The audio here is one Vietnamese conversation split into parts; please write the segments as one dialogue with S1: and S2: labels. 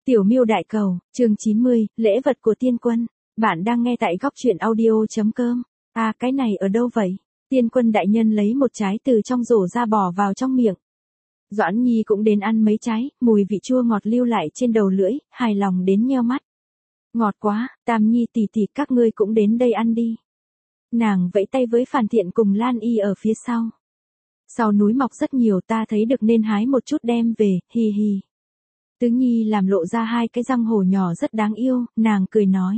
S1: Tiểu Miêu Đại Cầu, chương 90, lễ vật của tiên quân. Bạn đang nghe tại góc truyện audio.com. À, cái này ở đâu vậy? Tiên quân đại nhân lấy một trái từ trong rổ ra bỏ vào trong miệng. Doãn Nhi cũng đến ăn mấy trái, mùi vị chua ngọt lưu lại trên đầu lưỡi, hài lòng đến nheo mắt. Ngọt quá, Tam Nhi tỷ tỷ các ngươi cũng đến đây ăn đi. Nàng vẫy tay với Phàn Thiện cùng Lan Y ở phía sau. Sau núi mọc rất nhiều, ta thấy được nên hái một chút đem về, hi hi. Tứ Nhi làm lộ ra hai cái răng hổ nhỏ rất đáng yêu, nàng cười nói.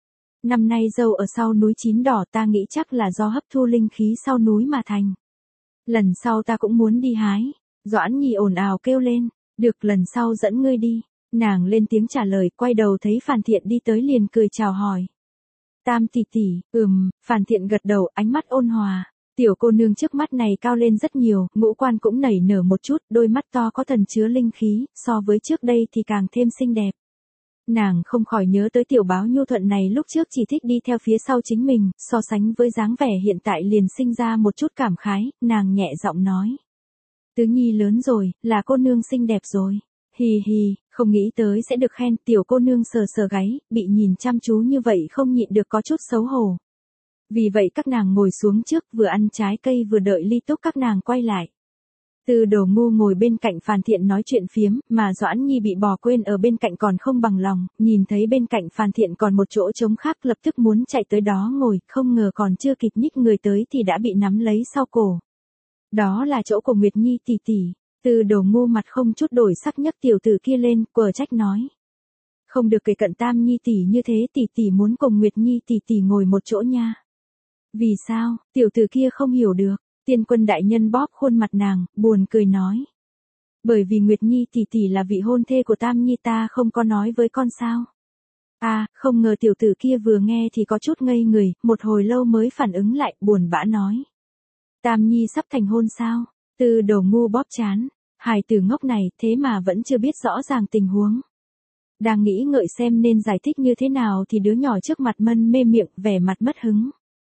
S1: Năm nay dâu ở sau núi chín đỏ, ta nghĩ chắc là do hấp thu linh khí sau núi mà thành. Lần sau ta cũng muốn đi hái. Doãn Nhi ồn ào kêu lên, được, lần sau dẫn ngươi đi. Nàng lên tiếng trả lời, quay đầu thấy Phàn Thiện đi tới liền cười chào hỏi. Tam tỷ tỷ, Phàn Thiện gật đầu, ánh mắt ôn hòa. Tiểu cô nương trước mắt này cao lên rất nhiều, ngũ quan cũng nảy nở một chút, đôi mắt to có thần chứa linh khí, so với trước đây thì càng thêm xinh đẹp. Nàng không khỏi nhớ tới tiểu báo nhu thuận này lúc trước chỉ thích đi theo phía sau chính mình, so sánh với dáng vẻ hiện tại liền sinh ra một chút cảm khái, nàng nhẹ giọng nói. Tứ Nhi lớn rồi, là cô nương xinh đẹp rồi. Hi hi, không nghĩ tới sẽ được khen, tiểu cô nương sờ sờ gáy, bị nhìn chăm chú như vậy không nhịn được có chút xấu hổ. Vì vậy các nàng ngồi xuống trước, vừa ăn trái cây vừa đợi Ly Túc các nàng quay lại. Từ Đồ Ngu ngồi bên cạnh Phàn Thiện nói chuyện phiếm, mà Doãn Nhi bị bỏ quên ở bên cạnh còn không bằng lòng, nhìn thấy bên cạnh Phàn Thiện còn một chỗ trống khác lập tức muốn chạy tới đó ngồi, không ngờ còn chưa kịp nhích người tới thì đã bị nắm lấy sau cổ. Đó là chỗ của Nguyệt Nhi tỷ tỷ. Từ Đồ Ngu mặt không chút đổi sắc nhấc tiểu tử kia lên, quở trách nói. Không được kề cận Tam Nhi tỷ như thế, tỷ tỷ muốn cùng Nguyệt Nhi tỷ tỷ ngồi một chỗ nha. Vì sao? Tiểu tử kia không hiểu được. Tiên quân đại nhân bóp khuôn mặt nàng, buồn cười nói. Bởi vì Nguyệt Nhi tỷ tỷ là vị hôn thê của Tam Nhi, ta không có nói với con sao. À, không ngờ tiểu tử kia vừa nghe thì có chút ngây người, một hồi lâu mới phản ứng lại, buồn bã nói. Tam Nhi sắp thành hôn sao? Từ Đồ Ngu bóp chán. Hài tử ngốc này thế mà vẫn chưa biết rõ ràng tình huống. Đang nghĩ ngợi xem nên giải thích như thế nào thì đứa nhỏ trước mặt mân mê miệng, vẻ mặt mất hứng.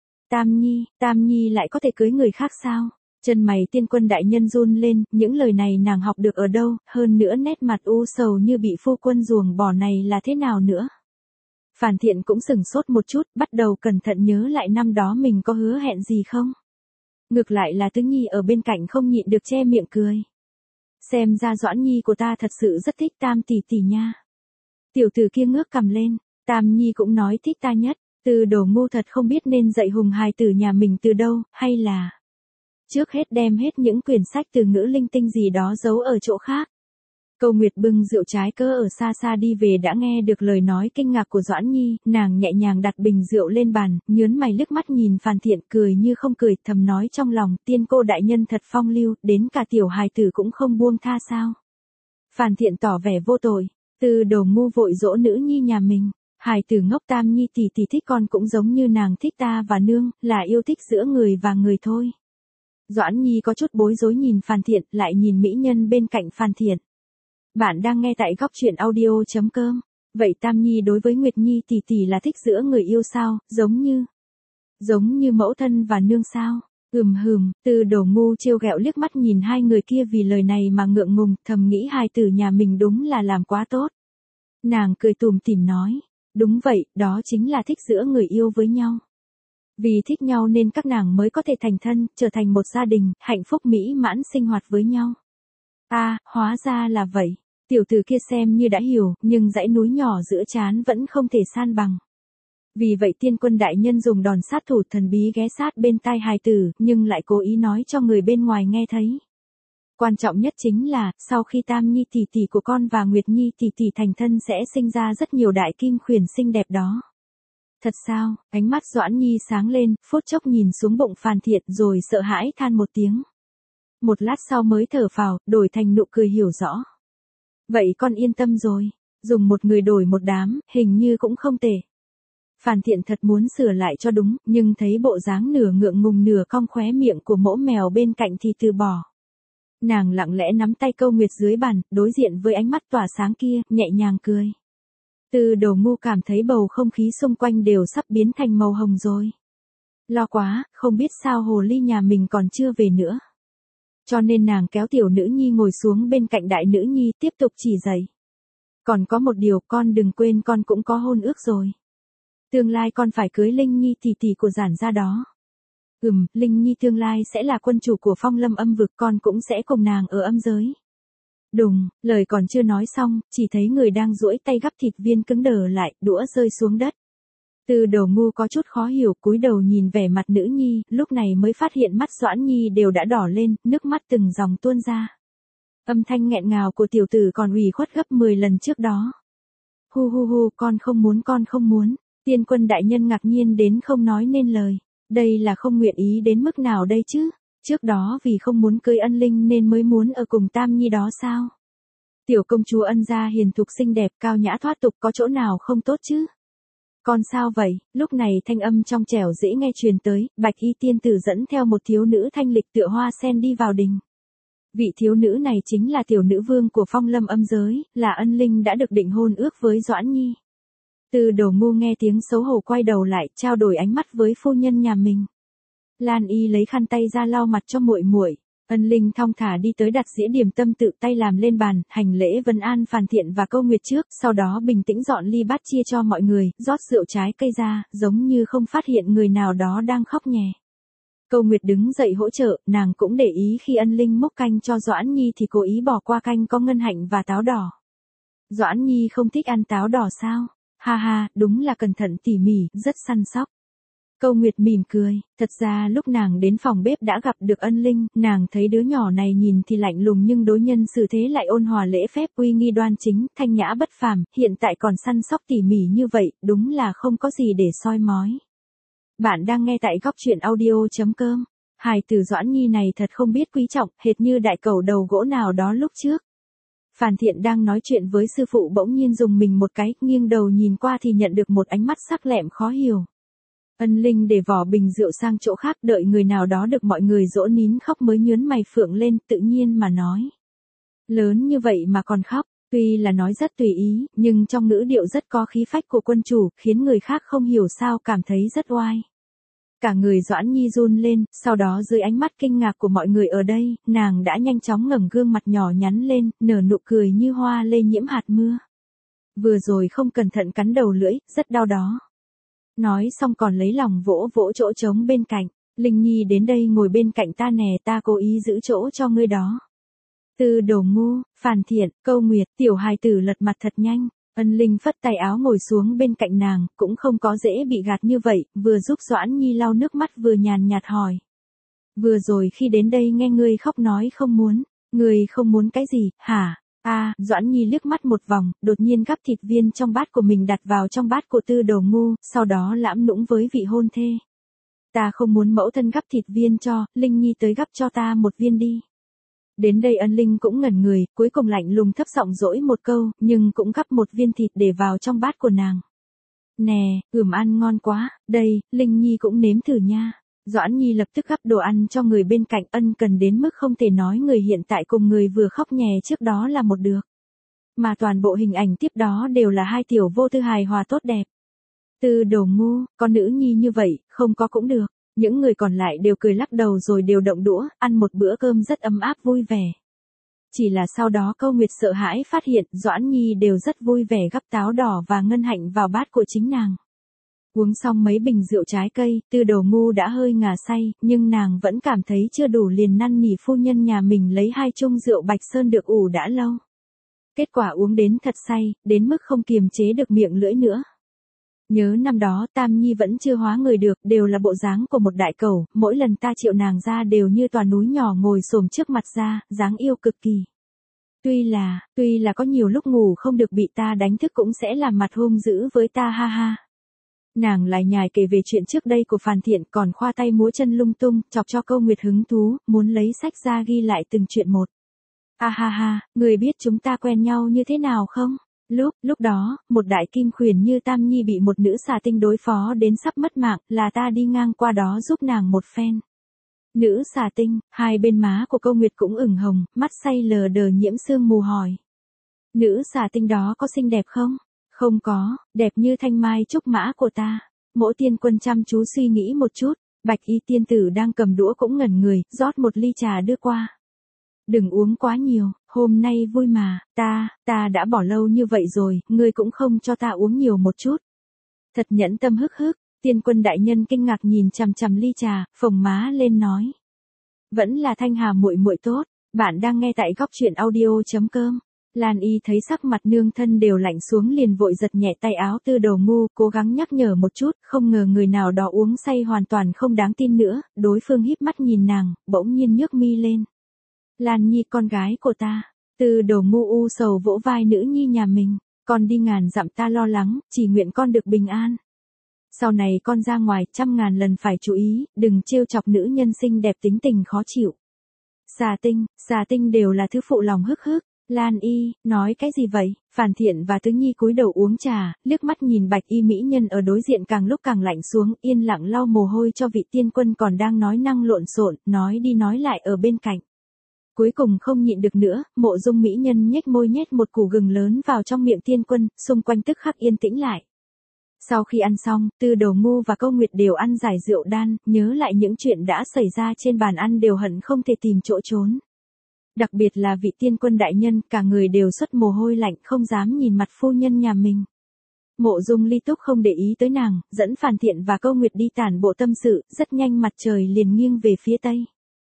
S1: Tam Nhi lại có thể cưới người khác sao? Chân mày tiên quân đại nhân run lên, những lời này nàng học được ở đâu, hơn nữa nét mặt u sầu như bị phu quân ruồng bỏ này là thế nào nữa? Phàn Thiện cũng sửng sốt một chút, bắt đầu cẩn thận nhớ lại năm đó mình có hứa hẹn gì không? Ngược lại là Tứ Nhi ở bên cạnh không nhịn được che miệng cười. Xem ra Doãn Nhi của ta thật sự rất thích Tam tỷ tỷ nha. Tiểu tử kia ngước cằm lên, Tam Nhi cũng nói thích ta nhất. Từ Đồ Ngu thật không biết nên dạy hùng hài tử nhà mình từ đâu, hay là trước hết đem hết những quyển sách từ ngữ linh tinh gì đó giấu ở chỗ khác. Câu Nguyệt bưng rượu trái cơ ở xa xa đi về đã nghe được lời nói kinh ngạc của Doãn Nhi, nàng nhẹ nhàng đặt bình rượu lên bàn, nhớn mày liếc mắt nhìn Phàn Thiện, cười như không cười, thầm nói trong lòng, tiên cô đại nhân thật phong lưu, đến cả tiểu hài tử cũng không buông tha sao. Phàn Thiện tỏ vẻ vô tội, Từ Đồ Ngu vội dỗ nữ nhi nhà mình. Hài tử ngốc, Tam Nhi tỷ tỷ thích con cũng giống như nàng thích ta và nương, là yêu thích giữa người và người thôi. Doãn Nhi có chút bối rối nhìn Phàn Thiện, lại nhìn mỹ nhân bên cạnh Phàn Thiện. Bạn đang nghe tại góc truyện audio.com. Vậy Tam Nhi đối với Nguyệt Nhi tỷ tỷ là thích giữa người yêu sao, giống như mẫu thân và nương sao? Từ Đồ Ngu trêu ghẹo liếc mắt nhìn hai người kia vì lời này mà ngượng ngùng, thầm nghĩ hài tử nhà mình đúng là làm quá tốt. Nàng cười tủm tỉm nói. Đúng vậy, đó chính là thích giữa người yêu với nhau. Vì thích nhau nên các nàng mới có thể thành thân, trở thành một gia đình, hạnh phúc mỹ mãn sinh hoạt với nhau. À, hóa ra là vậy. Tiểu tử kia xem như đã hiểu, nhưng dãy núi nhỏ giữa trán vẫn không thể san bằng. Vì vậy tiên quân đại nhân dùng đòn sát thủ thần bí ghé sát bên tai hài tử, nhưng lại cố ý nói cho người bên ngoài nghe thấy. Quan trọng nhất chính là, sau khi Tam Nhi tỷ tỷ của con và Nguyệt Nhi tỷ tỷ thành thân sẽ sinh ra rất nhiều đại kim khuyển xinh đẹp đó. Thật sao? Ánh mắt Doãn Nhi sáng lên, phút chốc nhìn xuống bụng Phàn Thiện rồi sợ hãi than một tiếng. Một lát sau mới thở phào, đổi thành nụ cười hiểu rõ. Vậy con yên tâm rồi, dùng một người đổi một đám, hình như cũng không tệ. Phàn Thiện thật muốn sửa lại cho đúng, nhưng thấy bộ dáng nửa ngượng ngùng nửa cong khóe miệng của mẫu mèo bên cạnh thì từ bỏ. Nàng lặng lẽ nắm tay Câu Nguyệt dưới bàn, đối diện với ánh mắt tỏa sáng kia, nhẹ nhàng cười. Từ Đồ Ngu cảm thấy bầu không khí xung quanh đều sắp biến thành màu hồng rồi. Lo quá, không biết sao hồ ly nhà mình còn chưa về nữa. Cho nên nàng kéo tiểu nữ nhi ngồi xuống bên cạnh đại nữ nhi tiếp tục chỉ dạy. Còn có một điều con đừng quên con cũng có hôn ước rồi. Tương lai con phải cưới Linh Nhi tỷ tỷ của Giản gia đó. Linh Nhi tương lai sẽ là quân chủ của Phong Lâm âm vực, con cũng sẽ cùng nàng ở âm giới. Đùng, lời còn chưa nói xong, chỉ thấy người đang duỗi tay gắp thịt viên cứng đờ lại, đũa rơi xuống đất. Từ Đầu Ngu có chút khó hiểu, cúi đầu nhìn vẻ mặt nữ nhi, lúc này mới phát hiện mắt Doãn Nhi đều đã đỏ lên, nước mắt từng dòng tuôn ra. Âm thanh nghẹn ngào của tiểu tử còn ủy khuất gấp 10 lần trước đó. Hu, con không muốn. Tiên Quân đại nhân ngạc nhiên đến không nói nên lời. Đây là không nguyện ý đến mức nào đây chứ? Trước đó vì không muốn cưới Ân Linh nên mới muốn ở cùng Tam Nhi đó sao? Tiểu công chúa Ân gia hiền thục xinh đẹp, cao nhã thoát tục, có chỗ nào không tốt chứ? Con sao vậy? Lúc này thanh âm trong trẻo dễ nghe truyền tới, Bạch Y tiên tử dẫn theo một thiếu nữ thanh lịch tựa hoa sen đi vào đình. Vị thiếu nữ này chính là tiểu nữ vương của Phong Lâm âm giới, là Ân Linh đã được định hôn ước với Doãn Nhi. Từ Đầu Ngu nghe tiếng xấu hổ quay đầu lại, trao đổi ánh mắt với phu nhân nhà mình. Lan Y lấy khăn tay ra lau mặt cho muội muội. Ân Linh thong thả đi tới đặt dĩa điểm tâm tự tay làm lên bàn, hành lễ vân an Phàn Thiện và Câu Nguyệt trước, sau đó bình tĩnh dọn ly bát chia cho mọi người, rót rượu trái cây ra, giống như không phát hiện người nào đó đang khóc nhè. Câu Nguyệt đứng dậy hỗ trợ, nàng cũng để ý khi Ân Linh múc canh cho Doãn Nhi thì cố ý bỏ qua canh có ngân hạnh và táo đỏ. Doãn Nhi không thích ăn táo đỏ sao? Ha, đúng là cẩn thận tỉ mỉ, rất săn sóc. Câu Nguyệt mỉm cười, thật ra lúc nàng đến phòng bếp đã gặp được Ân Linh, nàng thấy đứa nhỏ này nhìn thì lạnh lùng nhưng đối nhân xử thế lại ôn hòa lễ phép, uy nghi đoan chính, thanh nhã bất phàm, hiện tại còn săn sóc tỉ mỉ như vậy, đúng là không có gì để soi mói. Bạn đang nghe tại góc truyện audio.com. Hài tử Doãn Nhi này thật không biết quý trọng, hệt như đại cẩu đầu gỗ nào đó lúc trước. Phàn Thiện đang nói chuyện với sư phụ bỗng nhiên dùng mình một cái, nghiêng đầu nhìn qua thì nhận được một ánh mắt sắc lẹm khó hiểu. Ân Linh để vỏ bình rượu sang chỗ khác, đợi người nào đó được mọi người dỗ nín khóc mới nhướng mày phượng lên, tự nhiên mà nói. Lớn như vậy mà còn khóc, tuy là nói rất tùy ý, nhưng trong ngữ điệu rất có khí phách của quân chủ, khiến người khác không hiểu sao cảm thấy rất oai. Cả người Doãn Nhi run lên, sau đó dưới ánh mắt kinh ngạc của mọi người ở đây, nàng đã nhanh chóng ngẩng gương mặt nhỏ nhắn lên, nở nụ cười như hoa lê nhiễm hạt mưa. Vừa rồi không cẩn thận cắn đầu lưỡi, rất đau đó. Nói xong còn lấy lòng vỗ vỗ chỗ trống bên cạnh. Linh Nhi đến đây ngồi bên cạnh ta nè, ta cố ý giữ chỗ cho ngươi đó. Từ Đầu Ngu, Phàn Thiện, Câu Nguyệt, tiểu hài tử lật mặt thật nhanh. Ân Linh phất tay áo ngồi xuống bên cạnh nàng, cũng không có dễ bị gạt như vậy, vừa giúp Doãn Nhi lau nước mắt vừa nhàn nhạt hỏi. Vừa rồi khi đến đây nghe ngươi khóc nói không muốn, ngươi không muốn cái gì, hả? Doãn Nhi liếc mắt một vòng, đột nhiên gắp thịt viên trong bát của mình đặt vào trong bát của Từ Đầu Ngu, sau đó lãm nũng với vị hôn thê. Ta không muốn mẫu thân gắp thịt viên cho, Linh Nhi tới gắp cho ta một viên đi. Đến đây Ân Linh cũng ngẩn người, cuối cùng lạnh lùng thấp giọng dỗi một câu, nhưng cũng gắp một viên thịt để vào trong bát của nàng. Nè, ăn ngon quá, đây, Linh Nhi cũng nếm thử nha. Doãn Nhi lập tức gắp đồ ăn cho người bên cạnh, ân cần đến mức không thể nói người hiện tại cùng người vừa khóc nhè trước đó là một được. Mà toàn bộ hình ảnh tiếp đó đều là hai tiểu vô tư hài hòa tốt đẹp. Từ Đầu Ngu, con nữ nhi như vậy, không có cũng được. Những người còn lại đều cười lắc đầu rồi đều động đũa, ăn một bữa cơm rất ấm áp vui vẻ. Chỉ là sau đó Câu Nguyệt sợ hãi phát hiện Doãn Nhi đều rất vui vẻ gắp táo đỏ và ngân hạnh vào bát của chính nàng. Uống xong mấy bình rượu trái cây, Từ Đầu Ngu đã hơi ngà say, nhưng nàng vẫn cảm thấy chưa đủ liền năn nỉ phu nhân nhà mình lấy 2 chung rượu Bạch Sơn được ủ đã lâu. Kết quả uống đến thật say, đến mức không kiềm chế được miệng lưỡi nữa. Nhớ năm đó Tam Nhi vẫn chưa hóa người được, đều là bộ dáng của một đại cẩu, mỗi lần ta triệu nàng ra đều như tòa núi nhỏ ngồi xổm trước mặt ra, dáng yêu cực kỳ. Tuy là có nhiều lúc ngủ không được bị ta đánh thức cũng sẽ làm mặt hung dữ với ta ha. Nàng lại nhài kể về chuyện trước đây của Phàn Thiện, còn khoa tay múa chân lung tung, chọc cho Câu Nguyệt hứng thú, muốn lấy sách ra ghi lại từng chuyện một. Người biết chúng ta quen nhau như thế nào không? Lúc đó, một đại kim khuyển như Tam Nhi bị một nữ xà tinh đối phó đến sắp mất mạng, là ta đi ngang qua đó giúp nàng một phen. Nữ xà tinh, hai bên má của Câu Nguyệt cũng ửng hồng, mắt say lờ đờ nhiễm sương mù hỏi. Nữ xà tinh đó có xinh đẹp không? Không có, đẹp như thanh mai trúc mã của ta. Mỗ Tiên Quân chăm chú suy nghĩ một chút, Bạch Y tiên tử đang cầm đũa cũng ngẩn người, rót một ly trà đưa qua. Đừng uống quá nhiều, hôm nay vui mà, ta đã bỏ lâu như vậy rồi, ngươi cũng không cho ta uống nhiều một chút. Thật nhẫn tâm hức hức, Tiên Quân đại nhân kinh ngạc nhìn chằm chằm ly trà, phồng má lên nói. Vẫn là Thanh Hà muội muội tốt, bạn đang nghe tại góc truyện audio.com. Lan Y thấy sắc mặt nương thân đều lạnh xuống liền vội giật nhẹ tay áo Tư Đồ Ngu, cố gắng nhắc nhở một chút, không ngờ người nào đó uống say hoàn toàn không đáng tin nữa, đối phương híp mắt nhìn nàng, bỗng nhiên nhếch mi lên. Lan Nhi con gái của ta, Tư Đồ Ngu u sầu vỗ vai nữ nhi nhà mình, con đi ngàn dặm ta lo lắng, chỉ nguyện con được bình an. Sau này con ra ngoài 100.000 lần phải chú ý, đừng trêu chọc nữ nhân xinh đẹp tính tình khó chịu. Xà tinh đều là thứ phụ lòng hức hức. Lan Y, nói cái gì vậy? Phản Thiện và Tứ Nhi cúi đầu uống trà, liếc mắt nhìn bạch y mỹ nhân ở đối diện càng lúc càng lạnh xuống, yên lặng lau mồ hôi cho vị tiên quân còn đang nói năng lộn xộn, nói đi nói lại ở bên cạnh. Cuối cùng không nhịn được nữa, Mộ Dung mỹ nhân nhếch môi nhét một củ gừng lớn vào trong miệng tiên quân, xung quanh tức khắc yên tĩnh lại. Sau khi ăn xong, Tư Đồ Ngu và Câu Nguyệt đều ăn giải rượu đan, nhớ lại những chuyện đã xảy ra trên bàn ăn đều hận không thể tìm chỗ trốn. Đặc biệt là vị tiên quân đại nhân, cả người đều xuất mồ hôi lạnh không dám nhìn mặt phu nhân nhà mình. Mộ Dung Ly Túc không để ý tới nàng, dẫn Phản Thiện và Câu Nguyệt đi tản bộ tâm sự, rất nhanh mặt trời liền nghiêng về phía tây.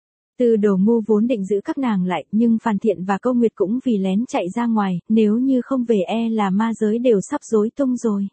S1: Tư Đồ Ngu vốn định giữ các nàng lại, nhưng Phản Thiện và Câu Nguyệt cũng vì lén chạy ra ngoài, nếu như không về e là ma giới đều sắp rối tung rồi.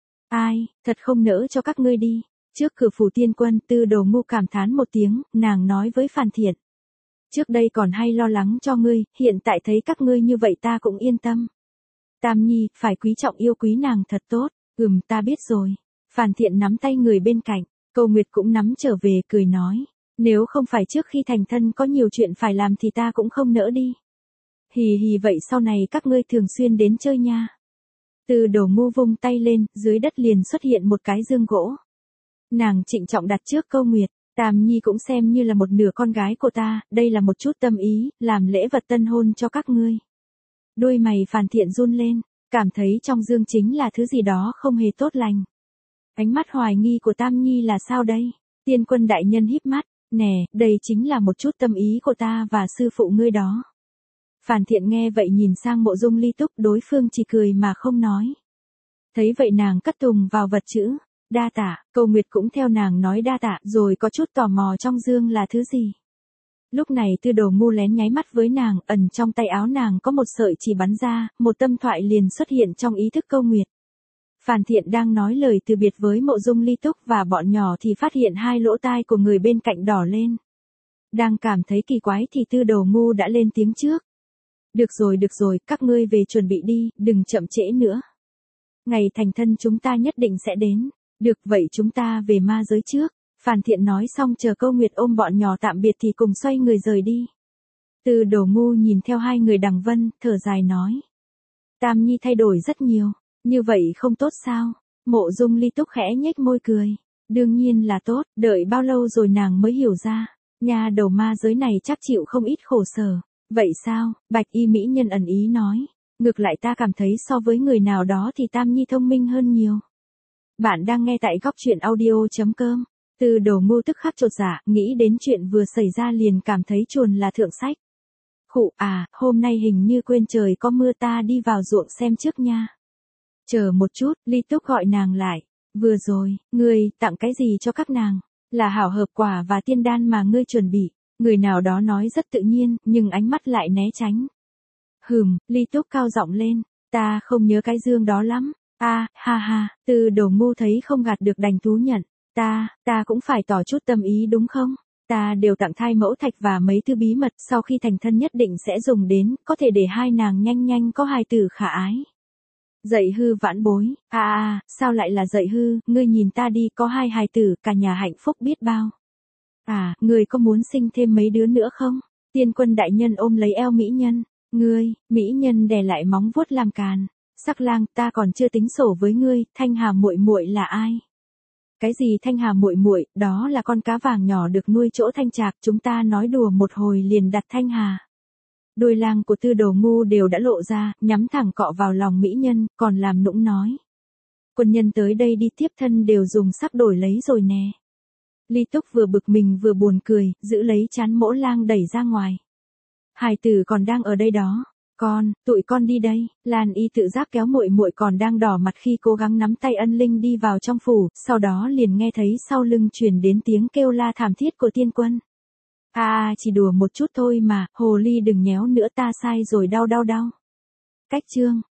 S1: Ai, thật không nỡ cho các ngươi đi. Trước cửa phủ tiên quân, Tư Đồ Ngu cảm thán một tiếng, nàng nói với Phản Thiện. Trước đây còn hay lo lắng cho ngươi, hiện tại thấy các ngươi như vậy ta cũng yên tâm. Tam Nhi, phải quý trọng yêu quý nàng thật tốt, ta biết rồi. Phản Thiện nắm tay người bên cạnh, Câu Nguyệt cũng nắm trở về cười nói. Nếu không phải trước khi thành thân có nhiều chuyện phải làm thì ta cũng không nỡ đi. Hì hì vậy sau này các ngươi thường xuyên đến chơi nha. Tư Đồ Ngu vung tay lên, dưới đất liền xuất hiện một cái dương gỗ. Nàng trịnh trọng đặt trước Câu Nguyệt. Tam Nhi cũng xem như là một nửa con gái của ta, đây là một chút tâm ý, làm lễ vật tân hôn cho các ngươi. Đôi mày Phản Thiện run lên, cảm thấy trong dương chính là thứ gì đó không hề tốt lành. Ánh mắt hoài nghi của Tam Nhi là sao đây? Tiên quân đại nhân híp mắt, nè, đây chính là một chút tâm ý của ta và sư phụ ngươi đó. Phản Thiện nghe vậy nhìn sang Mộ Dung Ly Túc, đối phương chỉ cười mà không nói. Thấy vậy nàng cất tùng vào vật chữ. Đa tạ, Câu Nguyệt cũng theo nàng nói đa tạ, rồi có chút tò mò trong dương là thứ gì. Lúc này Tư Đồ Ngu lén nháy mắt với nàng, ẩn trong tay áo nàng có một sợi chỉ bắn ra, một tâm thoại liền xuất hiện trong ý thức Câu Nguyệt. Phản Thiện đang nói lời từ biệt với Mộ Dung Ly Túc và bọn nhỏ thì phát hiện hai lỗ tai của người bên cạnh đỏ lên. Đang cảm thấy kỳ quái thì Tư Đồ Ngu đã lên tiếng trước. Được rồi, các ngươi về chuẩn bị đi, đừng chậm trễ nữa. Ngày thành thân chúng ta nhất định sẽ đến. Được vậy chúng ta về ma giới trước. Phản Thiện nói xong chờ Câu Nguyệt ôm bọn nhỏ tạm biệt thì cùng xoay người rời đi. Tư Đồ Ngu nhìn theo hai người đằng vân, thở dài nói. Tam Nhi thay đổi rất nhiều, như vậy không tốt sao? Mộ Dung Ly Túc khẽ nhếch môi cười. Đương nhiên là tốt, đợi bao lâu rồi nàng mới hiểu ra. Nhà đầu ma giới này chắc chịu không ít khổ sở. Vậy sao? Bạch y mỹ nhân ẩn ý nói. Ngược lại ta cảm thấy so với người nào đó thì Tam Nhi thông minh hơn nhiều. Bạn đang nghe tại góc truyện audio.com. Tư Đồ Ngu tức khắc chột dạ, nghĩ đến chuyện vừa xảy ra liền cảm thấy chuồn là thượng sách. Khụ hôm nay hình như quên trời có mưa, ta đi vào ruộng xem trước nha. Chờ một chút, Ly Túc gọi nàng lại. Vừa rồi, ngươi tặng cái gì cho các nàng? Là hảo hợp quả và tiên đan mà ngươi chuẩn bị. Người nào đó nói rất tự nhiên, nhưng ánh mắt lại né tránh. Ly Túc cao giọng lên. Ta không nhớ cái dương đó lắm. Ha, Tư Đồ Ngu thấy không gạt được đành thú nhận. Ta cũng phải tỏ chút tâm ý đúng không? Ta đều tặng thai mẫu thạch và mấy thứ bí mật, sau khi thành thân nhất định sẽ dùng đến, có thể để hai nàng nhanh có hài tử khả ái. Dạy hư vãn bối, sao lại là dạy hư, ngươi nhìn ta đi, có hai hài tử, cả nhà hạnh phúc biết bao. Ngươi có muốn sinh thêm mấy đứa nữa không? Tiên quân đại nhân ôm lấy eo mỹ nhân, mỹ nhân đè lại móng vuốt làm càn. Sắc lang, ta còn chưa tính sổ với ngươi, Thanh Hà muội muội là ai? Cái gì Thanh Hà muội muội, đó là con cá vàng nhỏ được nuôi chỗ Thanh Trạc, chúng ta nói đùa một hồi liền đặt Thanh Hà. Đôi lang của Tư Đồ Ngu đều đã lộ ra, nhắm thẳng cọ vào lòng mỹ nhân, còn làm nũng nói. Quân nhân tới đây đi tiếp thân đều dùng sắc đổi lấy rồi nè. Ly Túc vừa bực mình vừa buồn cười, giữ lấy trán Mỗ lang đẩy ra ngoài. Hải tử còn đang ở đây đó. Tụi con đi đây. Lan Y tự giác kéo muội muội còn đang đỏ mặt khi cố gắng nắm tay Ân Linh đi vào trong phủ, sau đó liền nghe thấy sau lưng truyền đến tiếng kêu la thảm thiết của Tiên Quân. Chỉ đùa một chút thôi mà, hồ ly đừng nhéo nữa, ta sai rồi, đau. Cách chương